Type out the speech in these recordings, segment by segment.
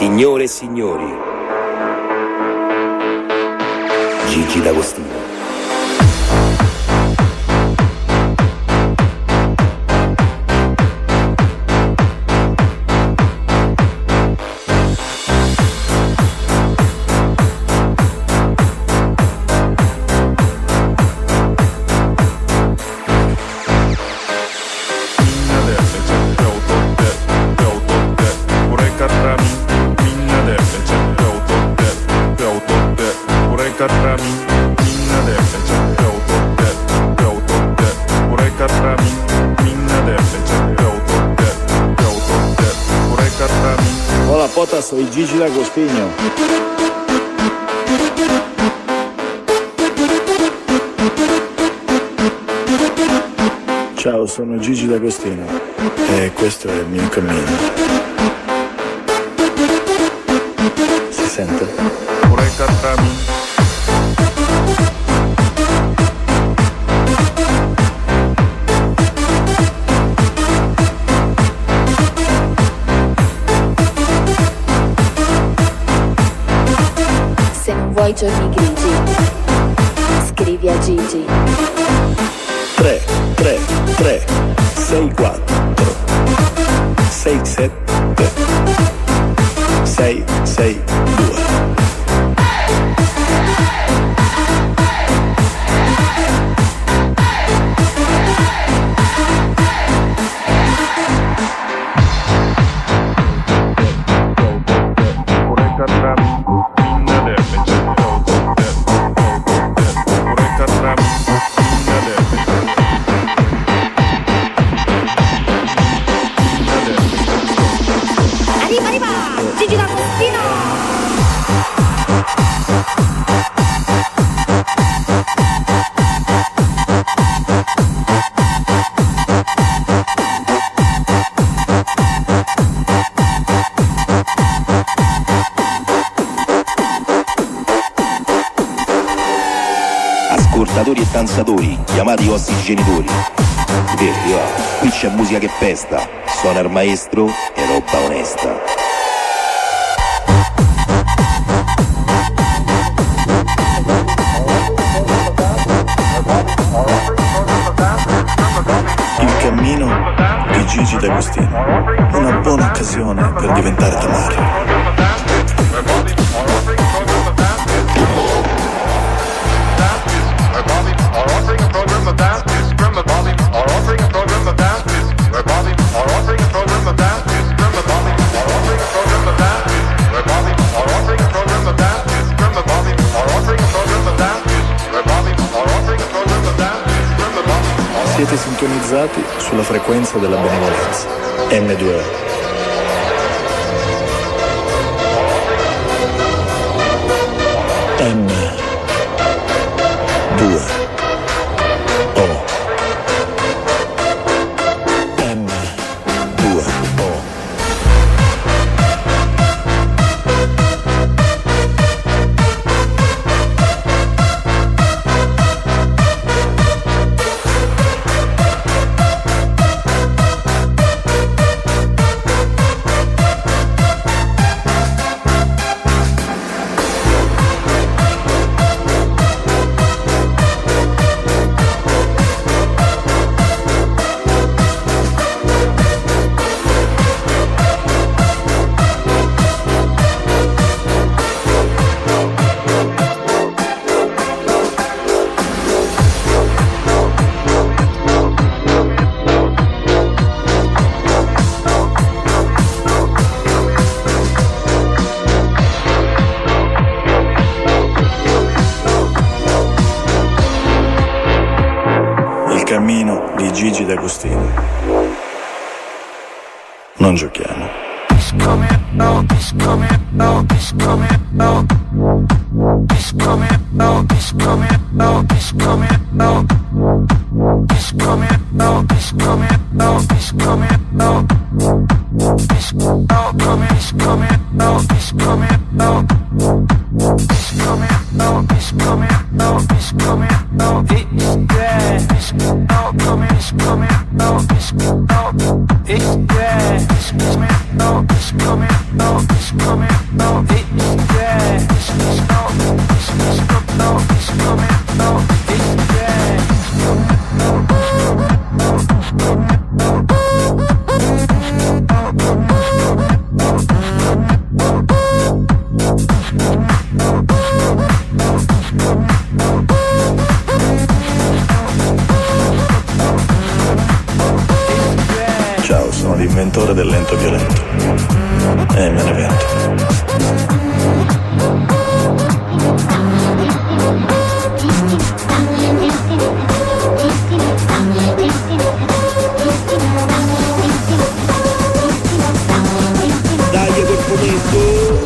Signore e signori, Gigi D'Agostino. Hola Pota, soy Gigi D'Agostino. Ciao, sono Gigi D'Agostino e questo è il mio cammino. Si sente? Se non vuoi giorni grigi, scrivi a Gigi. 3, 3, 3, 6, 4, 6, 7, 6, 6, 2. Gigi D'Agostino! Ascoltatori e danzatori, chiamati i vostri genitori. Qui c'è musica che pesta, suona il maestro e roba onesta. Il cammino di Gigi D'Agostino. Una buona occasione per diventare tamari. Siete sintonizzati sulla frequenza della benevolenza. M2O. Cammino di Gigi D'Agostino. Non giochiamo. He's coming, no, he's coming, no, he's coming, no. He's coming, no, he's coming, no, he's coming, no. He's coming, no, he's coming, no, he's coming, no. He's no coming, he's coming, no, he's coming, no. He's coming, no, he's coming, no, he's coming, no. He's there. He's no coming, he's coming, no, he's no. He's there. He's coming, no, he's coming, no, he's coming. l'inventore del lento violento. E me ne vento. Dai quel fumetto.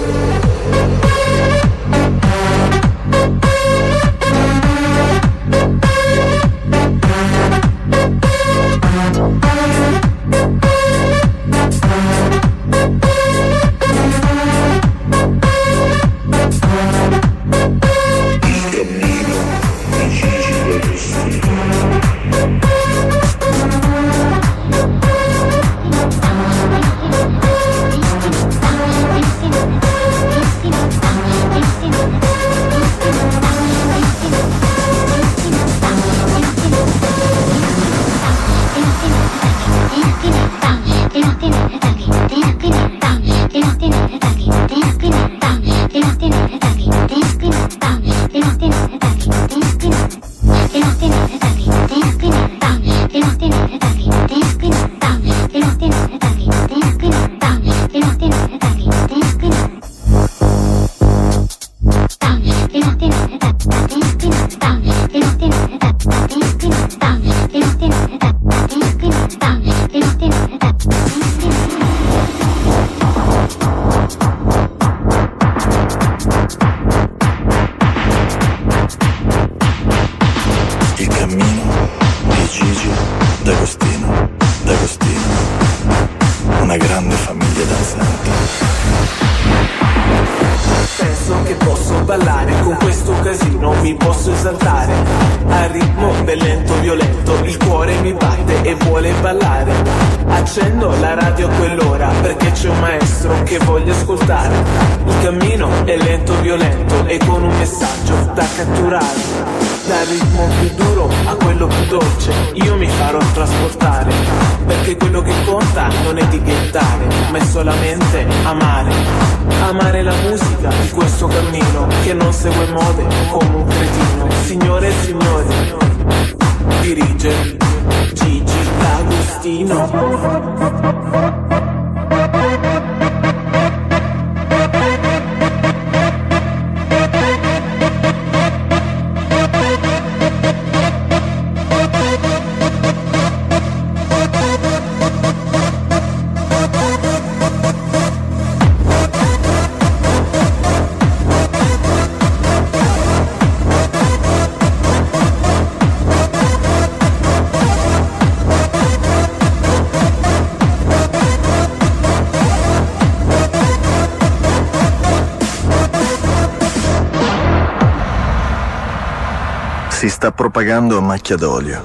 Si sta propagando a macchia d'olio,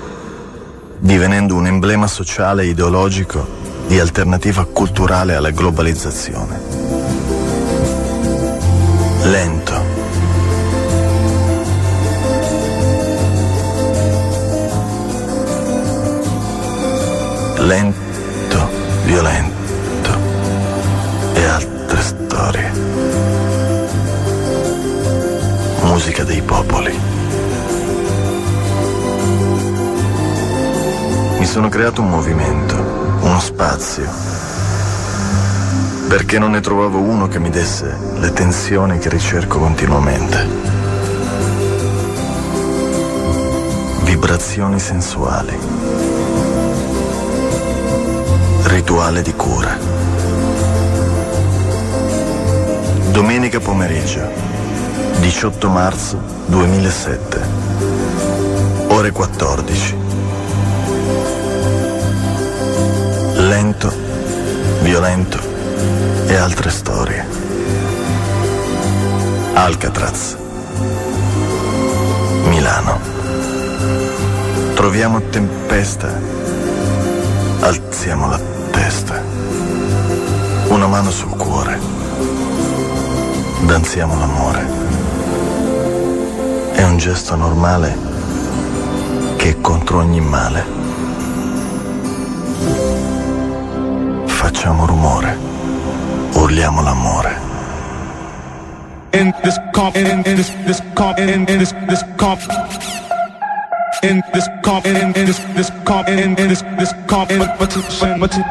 divenendo un emblema sociale e ideologico di alternativa culturale alla globalizzazione. Lento. Lento, violento e altre storie. Musica dei popoli. Mi sono creato un movimento, uno spazio, perché non ne trovavo uno che mi desse le tensioni che ricerco continuamente. Vibrazioni sensuali. Rituale di cura. Domenica pomeriggio, 18 marzo 2007, ore 14. Lento, violento e altre storie. Alcatraz, Milano. Troviamo tempesta, alziamo la testa, una mano sul cuore, danziamo l'amore. È un gesto normale che è contro ogni male. Facciamo rumore, urliamo l'amore. in this competition, in this competition, in this competition, in this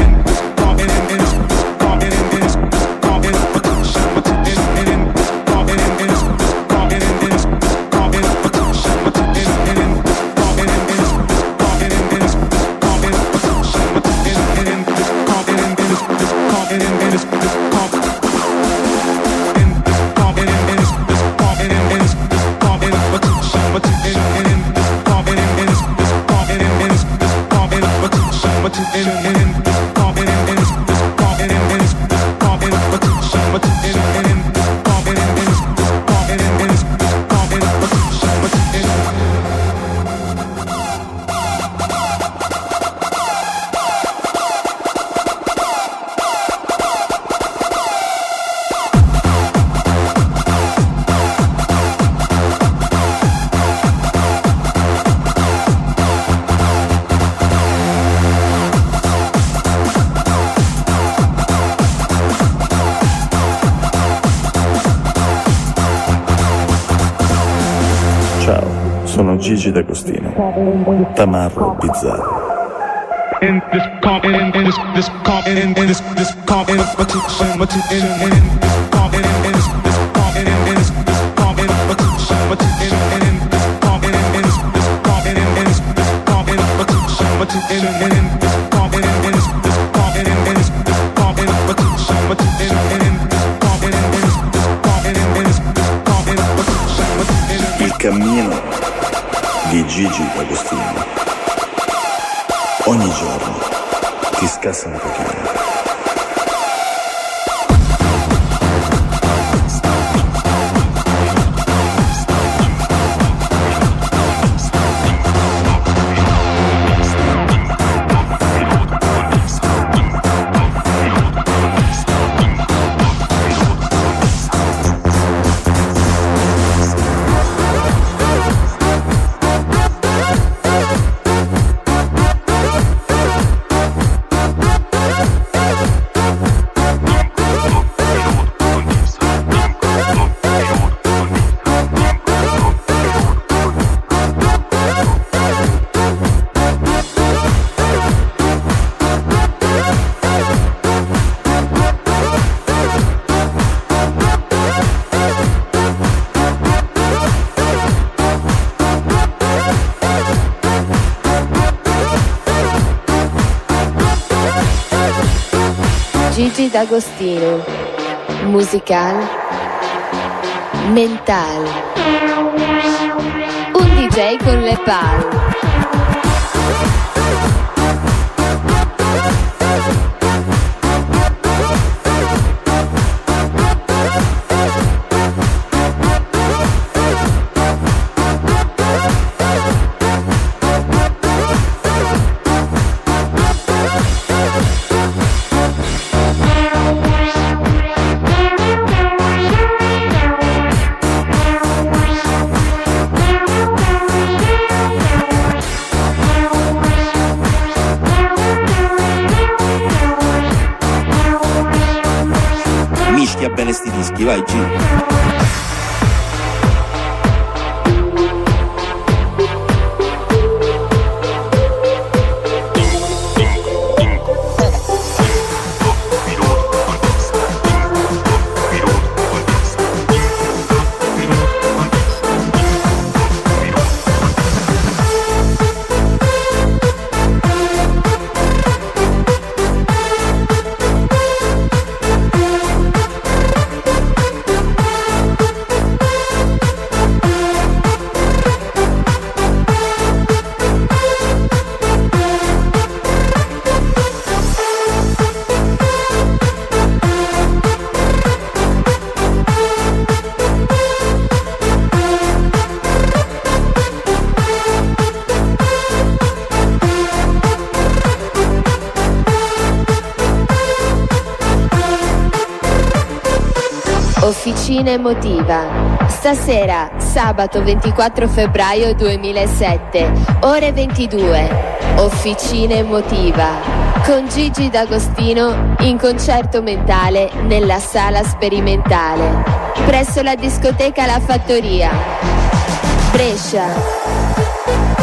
Sono Gigi D'Agostino, Tamarro Bizzarro. In this competition, in this competition, in this competition, Il cammino di Gigi D'Agostino ogni giorno ti scassa un pochino. Gigi D'Agostino, musical, mental, un DJ con le pal. Mischia bene sti dischi, vai G. Officina emotiva. Stasera, sabato 24 febbraio 2007, ore 22. Officina emotiva. Con Gigi D'Agostino in concerto mentale nella sala sperimentale. Presso la discoteca La Fattoria. Brescia.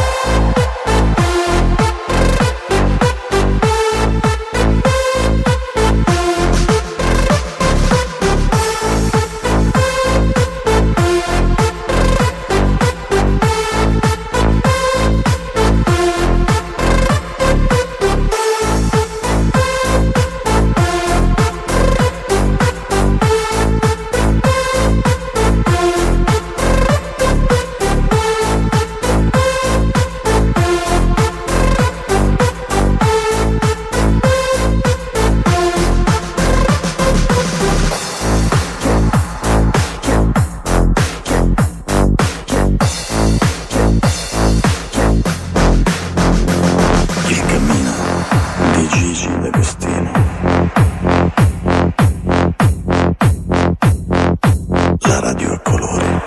Gigi D'Agostino. La radio a colori.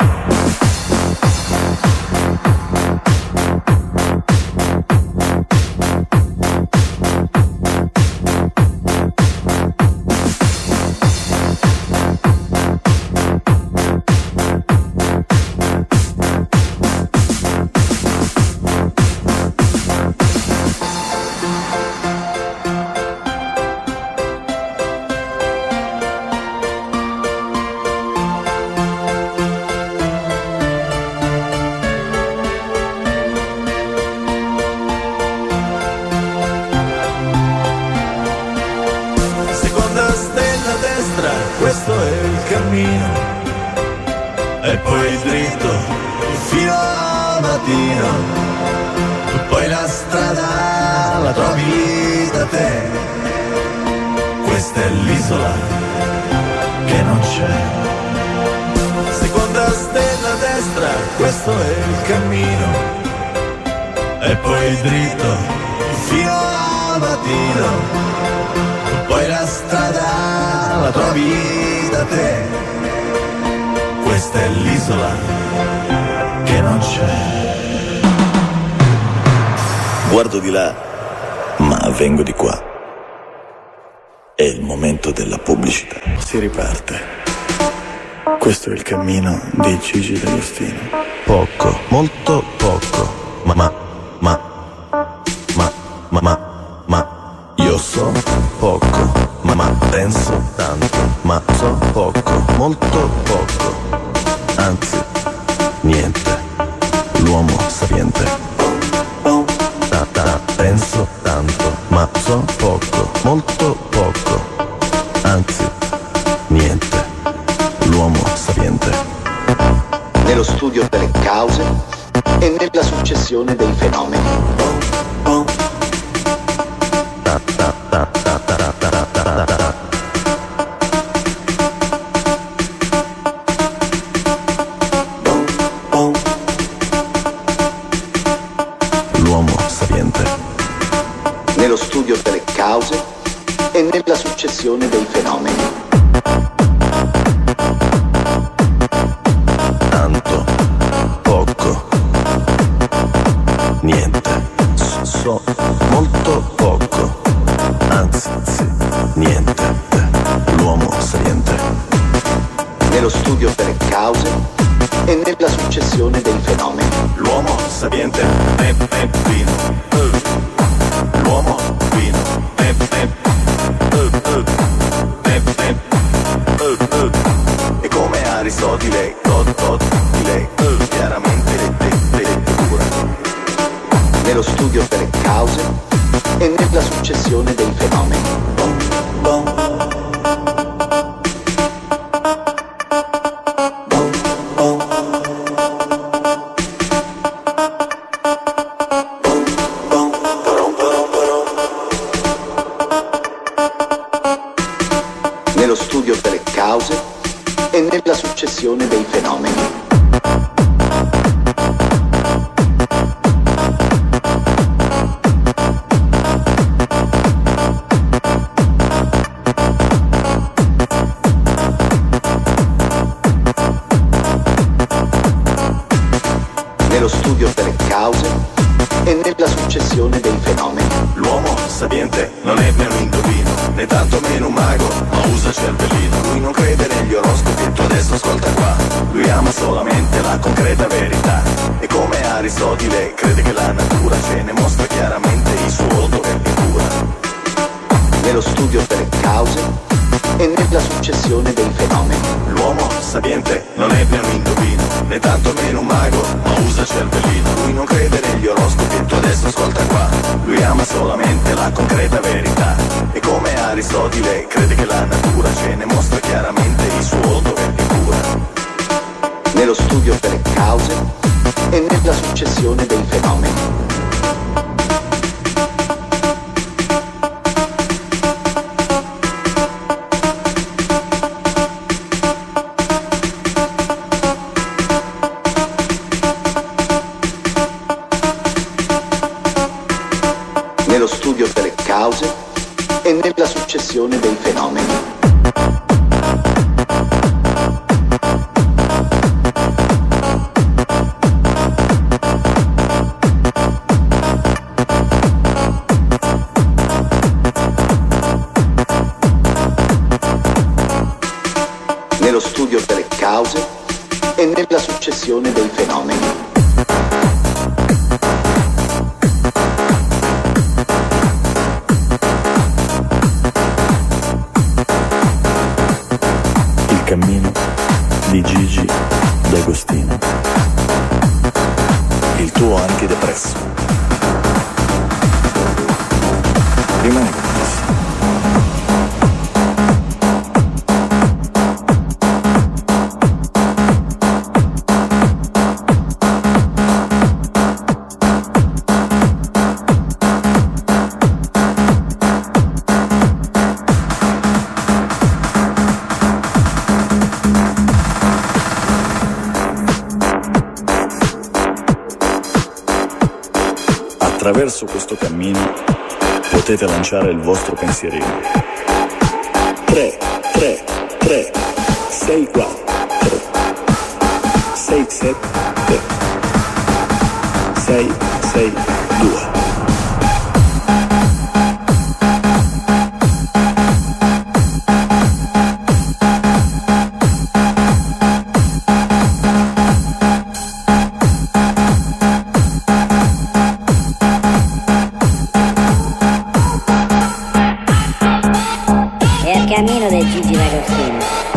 Questo è il cammino, e poi dritto fino al mattino, poi la strada la trovi da te. Questa è l'isola che non c'è. Seconda stella a destra, questo è il cammino, e poi dritto fino al mattino, poi la strada la trovi da te. Questa è l'isola che non c'è. Guardo di là, ma vengo di qua. È il momento della pubblicità. Si riparte. Questo è il cammino di Gigi D'Agostino. Poco, molto poco, ma io so poco, ma penso tanto, ma so poco, molto poco, anzi niente, l'uomo sapiente. Penso tanto, ma so poco, molto poco, anzi niente, l'uomo sapiente. Nello studio delle cause e nella successione dei fenomeni. L'uomo sapiente. Nello studio delle cause e nella successione dei fenomeni. Tanto, poco, niente, so molto poco, anzi niente, l'uomo sapiente. Nello studio delle cause e nella successione dei fenomeni. L'uomo sapiente è vino. L'uomo vino è e come Aristotele, chiaramente lettura. Nello studio delle cause e nella successione dei fenomeni. Nello studio delle cause e nella successione dei fenomeni. Nello studio delle cause e nella successione dei fenomeni. L'uomo sapiente non è né un indovino, né tanto meno un mago, ma usa cervellino. Lui non crede negli oroscopi, tu adesso ascolta qua. Lui ama solamente la concreta verità, e come Aristotele crede che la natura ce ne mostra chiaramente il suo volto che cura. Nello studio delle cause e nella successione dei fenomeni. L'uomo sapiente non è né un indovino, né tanto meno un mago, ma usa cervellino. Lui non crede negli oroscopi, tu adesso ascolta qua. Lui ama solamente la concreta verità, e come Aristotele crede che la natura ce ne mostra chiaramente il suo volto che cura. Nello studio delle cause e nella successione dei fenomeni. Nello studio delle cause e nella successione dei fenomeni. Nello studio delle cause e nella successione dei fenomeni. Il cammino di Gigi D'Agostino. Il tuo antidepresso. Rimani con me. Attraverso questo cammino potete lanciare il vostro pensierino. 3, 3, 3, 6, 4, 6, 7, 6, 6, 2. Cammino del Gigi D'Agostino.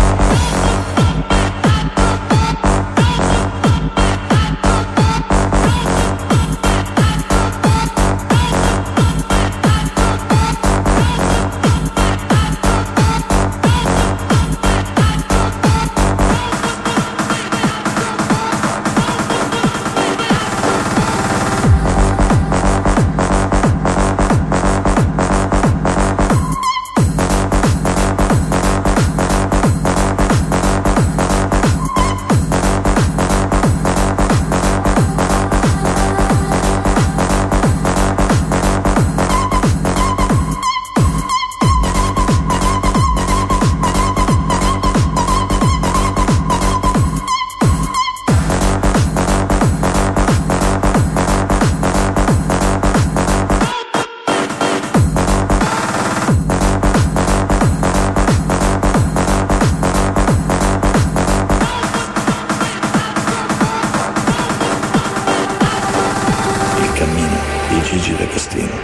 Gigi D'Agostino.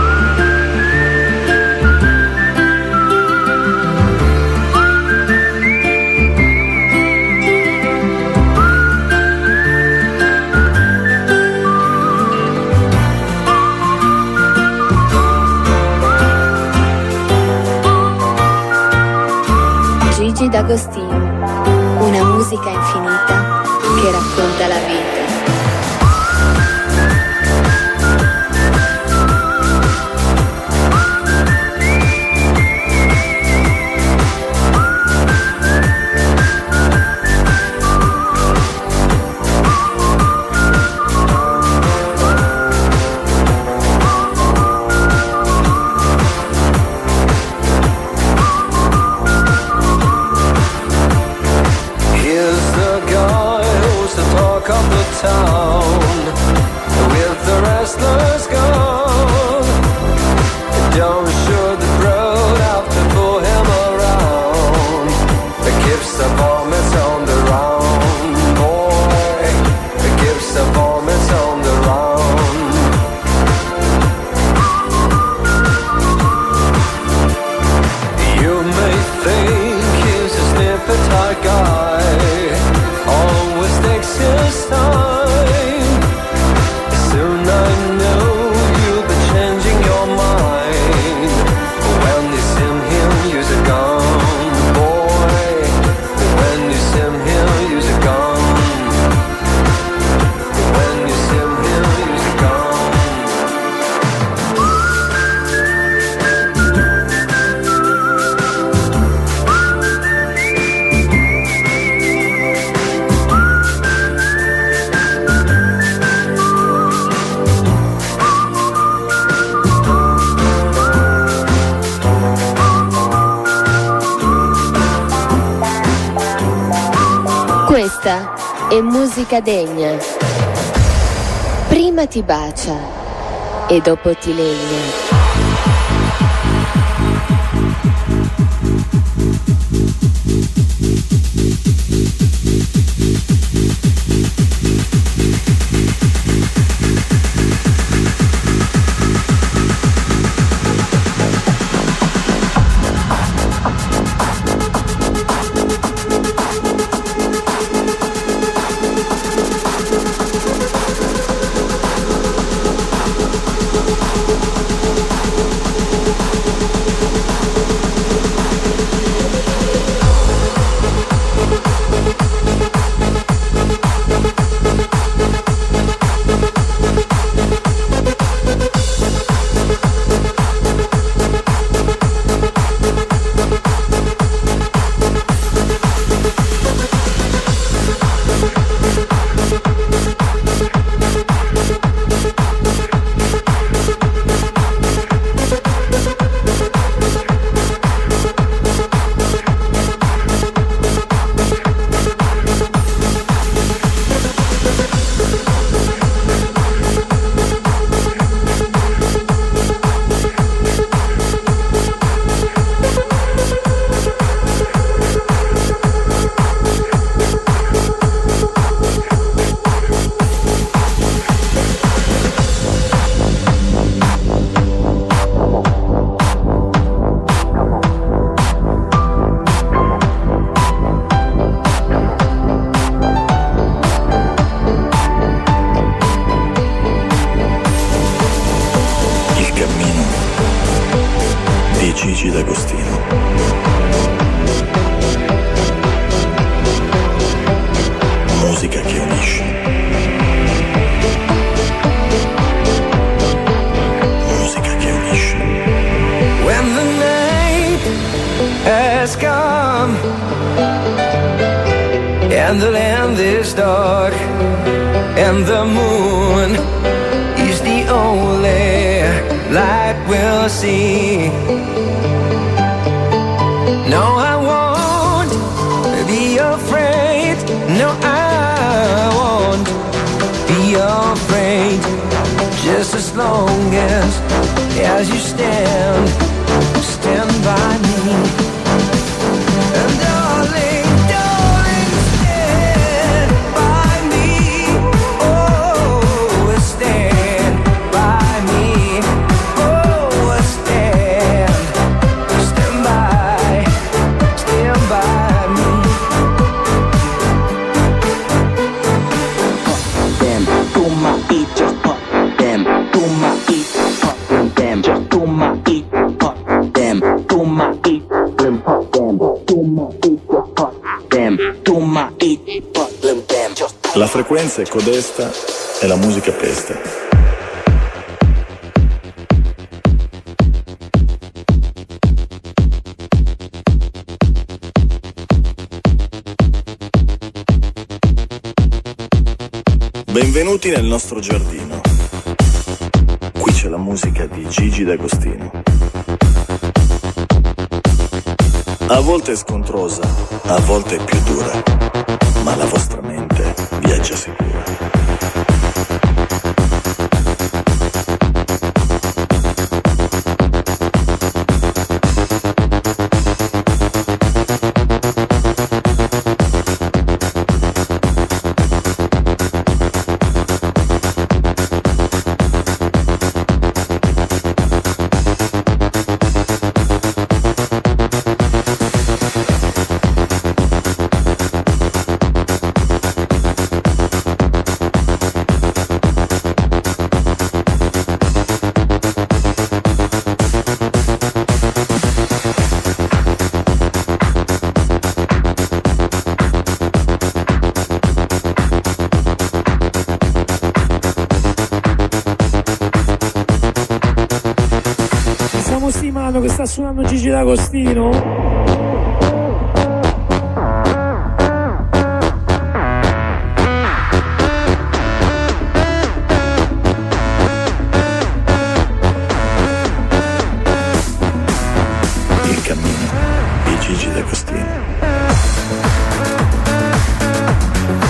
Gigi D'Agostino, una musica infinita che racconta la vita. Here's the guy who's the talk of the Questa è musica degna. Prima ti bacia e dopo ti legna. Gigi D'Agostino. Musica che unisce. Musica che unisce. When the night has come and the land is dark and the moon is the only light we'll see. No, I won't be afraid. No, I won't be afraid. Just as long as you stand by me. And darling, darling, stand by me. Oh, stand by me. Oh, stand by me. Put them to my eat, just put them to my eat, put them just to my eat, put them to my eat, put them to my eat, just put them to my eat, put them just. La frequenza è codesta e la musica pesta. Benvenuti nel nostro giardino. Qui c'è la musica di Gigi D'Agostino. A volte è scontrosa, a volte è più dura, ma la vostra mente viaggia sicura. Che sta suonando Gigi D'Agostino. Il cammino di Gigi D'Agostino.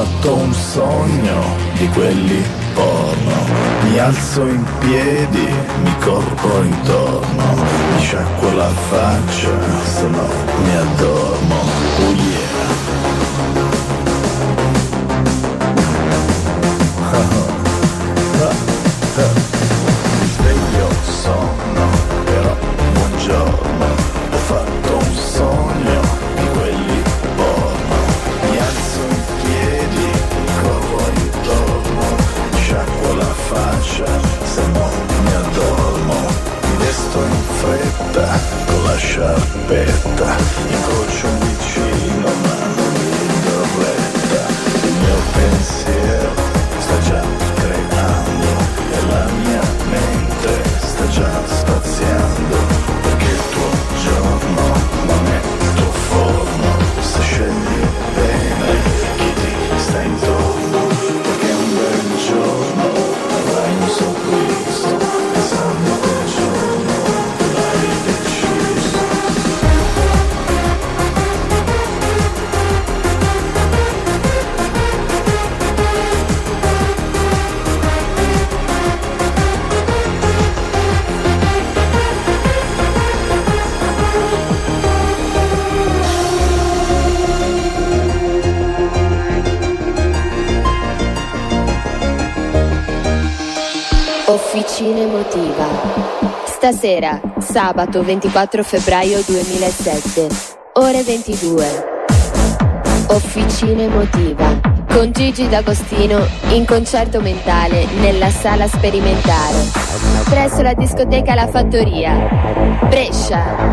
fatto un sogno di quelli porno. Mi alzo in piedi, mi corro intorno, mi sciacquo la faccia, se no mi addormo. Oh yeah. Mi sveglio sonno, però buongiorno. Ho fatto un sogno di quelli porno. Mi alzo in piedi, mi corro intorno, mi sciacquo la faccia, se no mi addormo. Mi vesto in fretta, con la sciarpetta, incrocio un vicino ma non gli do retta. Il mio pensiero sta già creando e la mia mente sta già spaziando, perché il tuo giorno non è tuo forno, se scegli bene chi ti sta intorno, perché un bel giorno avrai un sorriso, pensando quel giorno l'hai deciso. Officina emotiva. Stasera, sabato 24 febbraio 2007, ore 22. Officina emotiva. Con Gigi D'Agostino in concerto mentale nella sala sperimentale. Presso la discoteca La Fattoria. Brescia.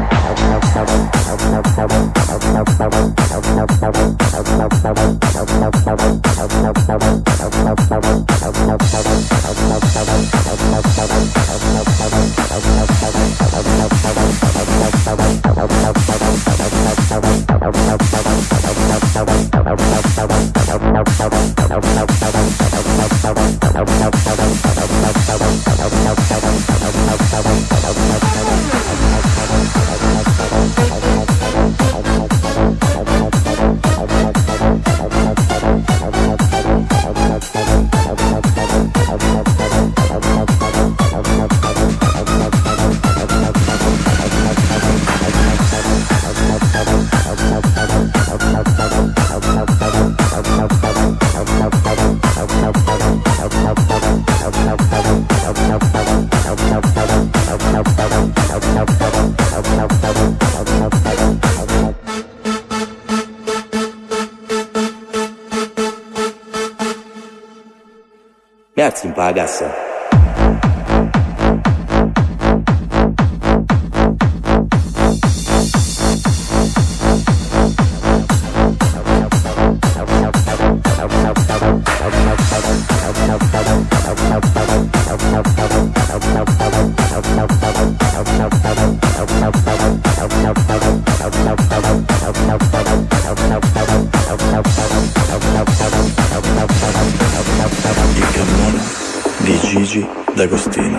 Mi alzi un po' la cassa. Il cammino di Gigi D'Agostino.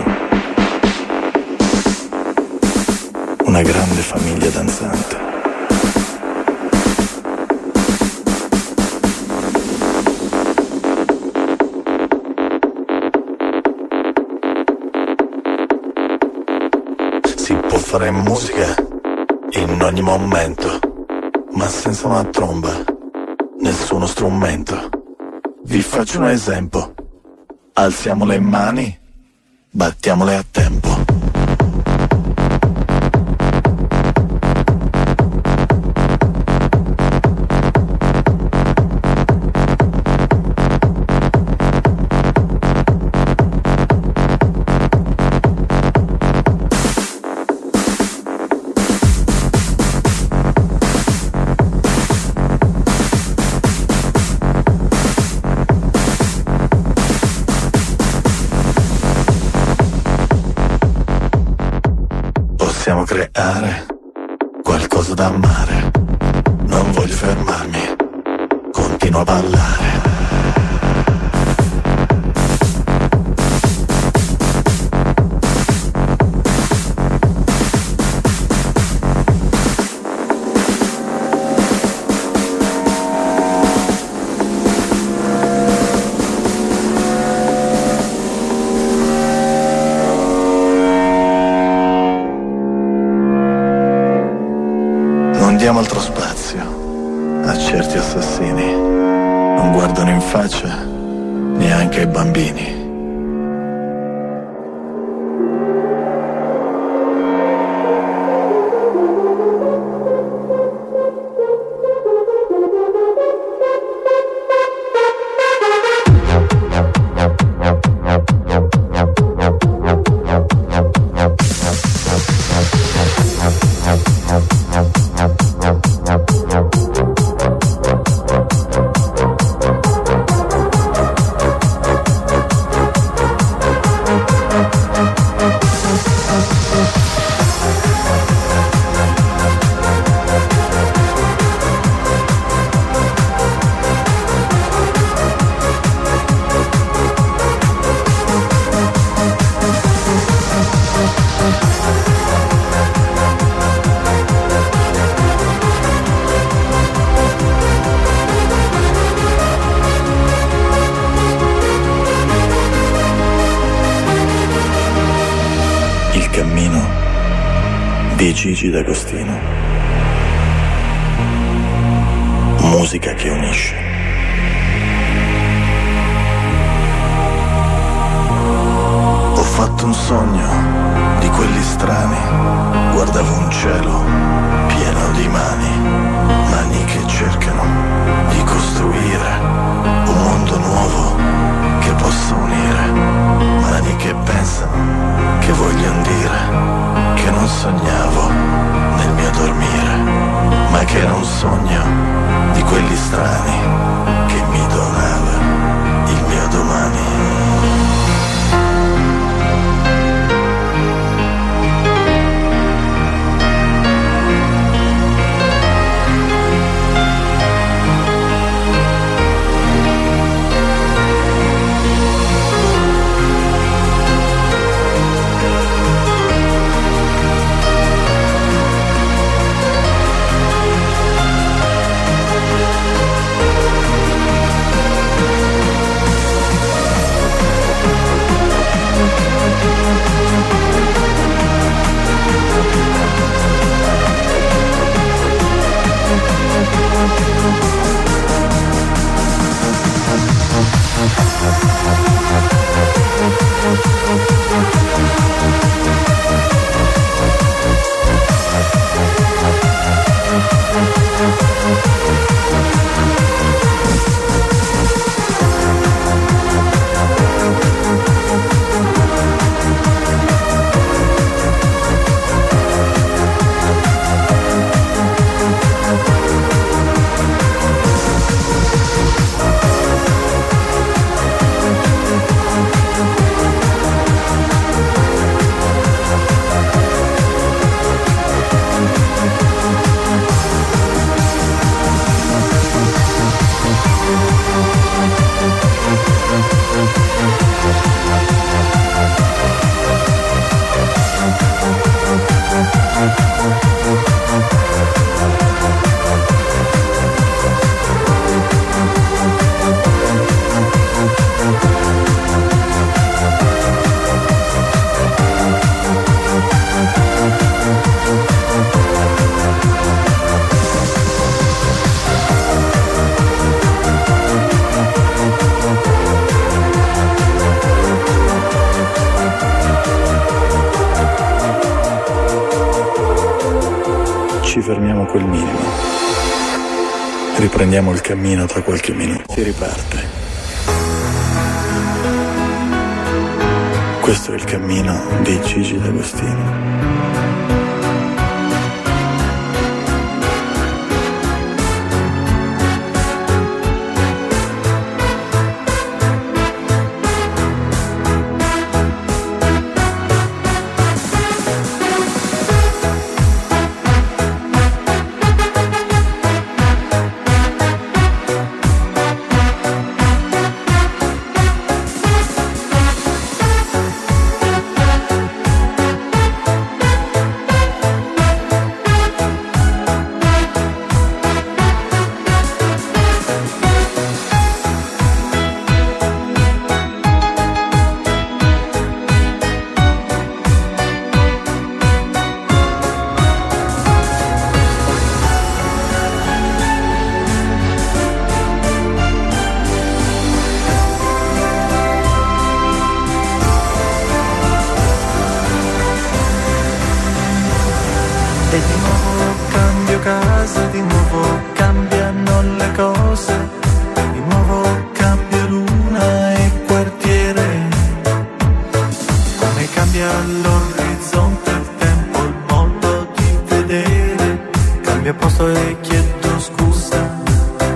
Una grande famiglia danzante. Si può fare musica in ogni momento, ma senza una tromba, nessuno strumento. Vi faccio un esempio. Alziamo le mani, battiamole a tempo. Possiamo creare qualcosa da amare. Non voglio fermarmi, continuo a ballare. diamo altro spazio a certi assassini. Non guardano in faccia neanche ai bambini. Gigi D'Agostino. Musica che unisce. Ho fatto un sogno di quelli strani, guardavo un cielo pieno di mani che cercano di costruire un mondo nuovo che possa unire, mani che pensano, che vogliono dire che non sognavo nel mio dormire, ma che era un sogno di quelli strani che mi donava il mio domani. Ci fermiamo a quel minimo, riprendiamo il cammino tra qualche minuto, si riparte. Questo è il cammino di Gigi D'Agostino.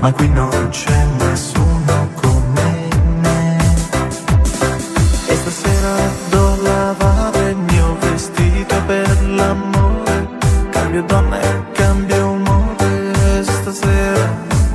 ma qui non c'è nessuno come me. E stasera do lavare il mio vestito per l'amore, cambio donna e cambio umore. Stasera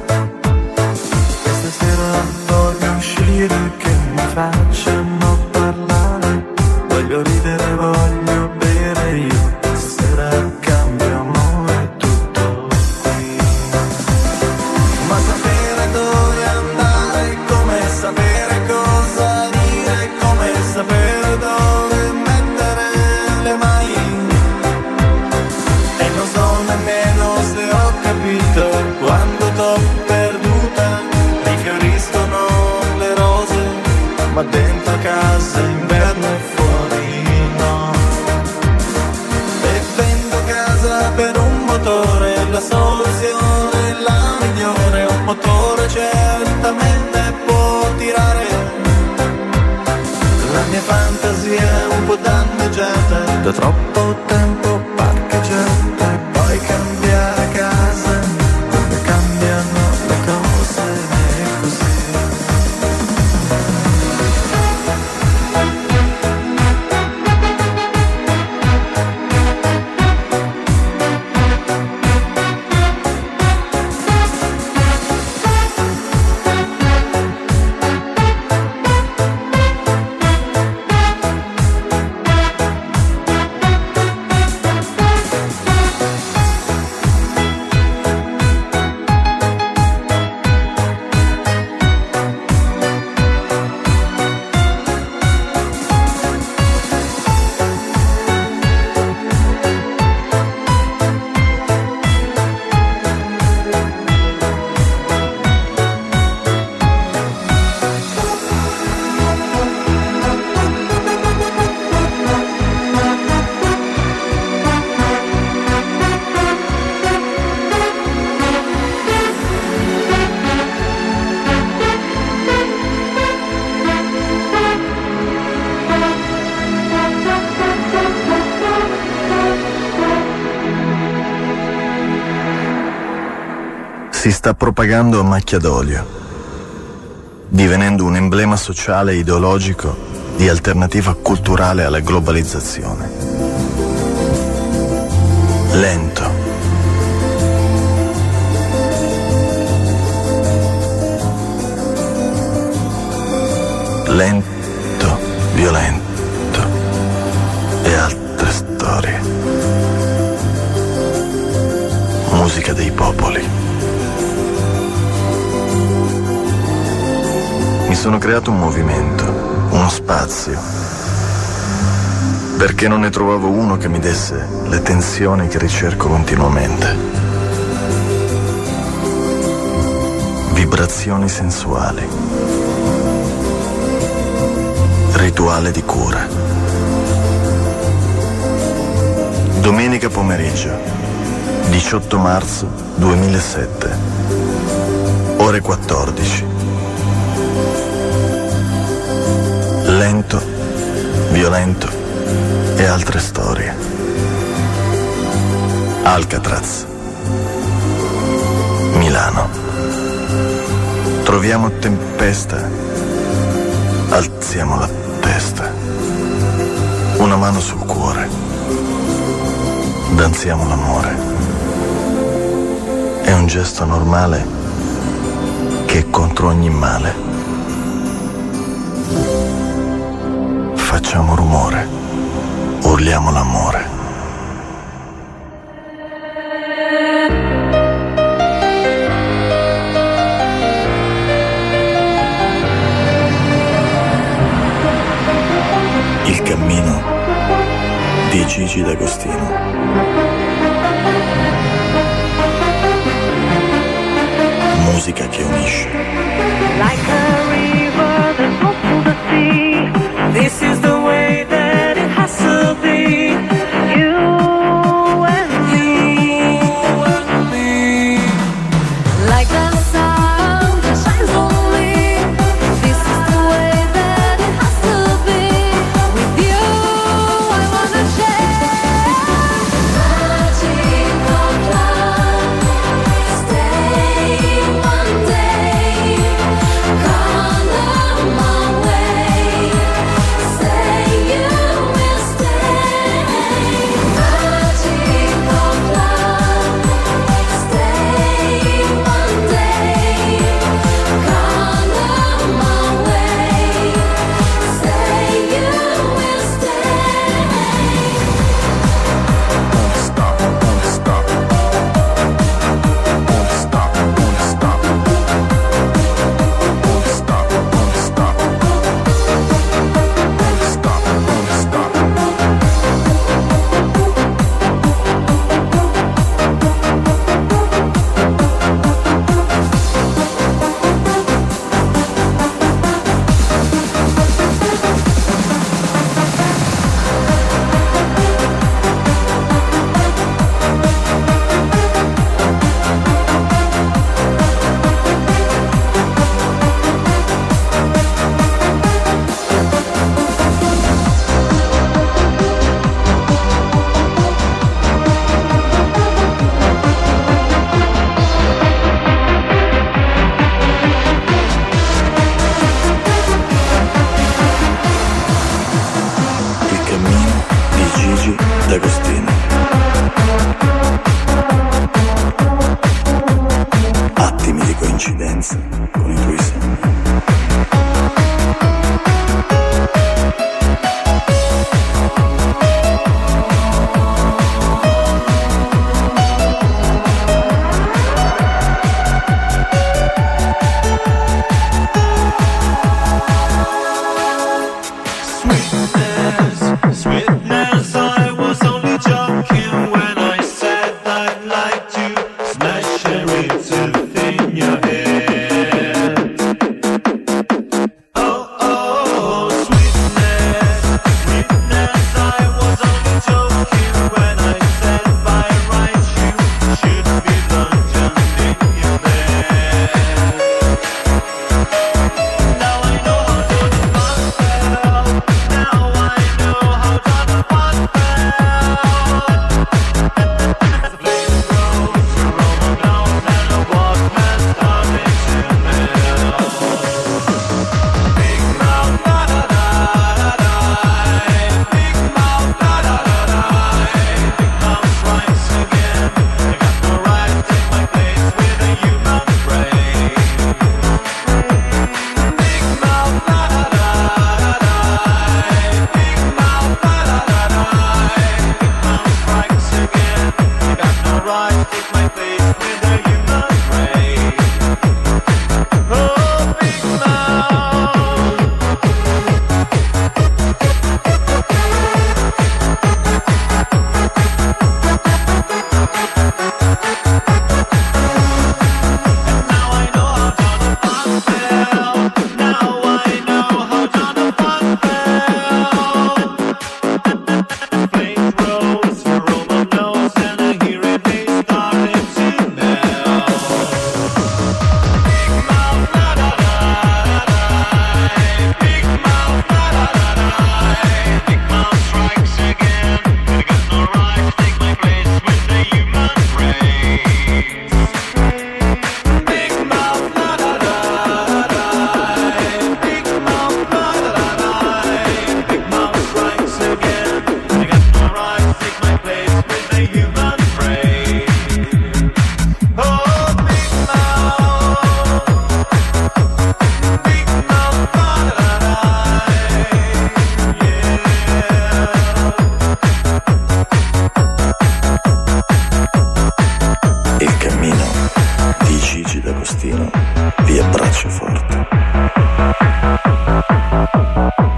voglio uscire, che mi facciano parlare, voglio ridere, voglio bere io. Stasera cambio amore, tutto qui. Ma sapere dove andare, come sapere cosa dire, come sapere dove mettere le mani. E non so nemmeno se ho capito quando t'ho perduta. Rifioriscono le rose, ma dentro casa inverno e fuori no. E vendo casa per un motore, la soluzione è la migliore. Un motore certamente può tirare. La mia fantasia è un po' danneggiata da troppo tempo parcheggiata. E poi cambiare casa quando cambiano le cose, è così. Si sta propagando a macchia d'olio, divenendo un emblema sociale e ideologico di alternativa culturale alla globalizzazione. Lento, lento, violento e altre storie. Musica dei popoli. Mi sono creato un movimento, uno spazio, perché non ne trovavo uno che mi desse le tensioni che ricerco continuamente. Vibrazioni sensuali. Rituale di cura. Domenica pomeriggio, 18 marzo 2007, ore 14. Lento, violento e altre storie. Alcatraz, Milano. Troviamo tempesta, alziamo la testa, una mano sul cuore, danziamo l'amore. È un gesto normale che è contro ogni male. Facciamo rumore, urliamo l'amore. Il cammino di Gigi D'Agostino. Musica che unisce. Like a river that flows to the sea, this is the way that it has to be. You and me. Like the sun that shines on me, this is the way that it has to be. With you I wanna share magical love. Stay one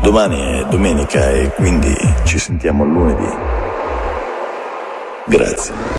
domani è domenica e quindi ci sentiamo lunedì. Grazie.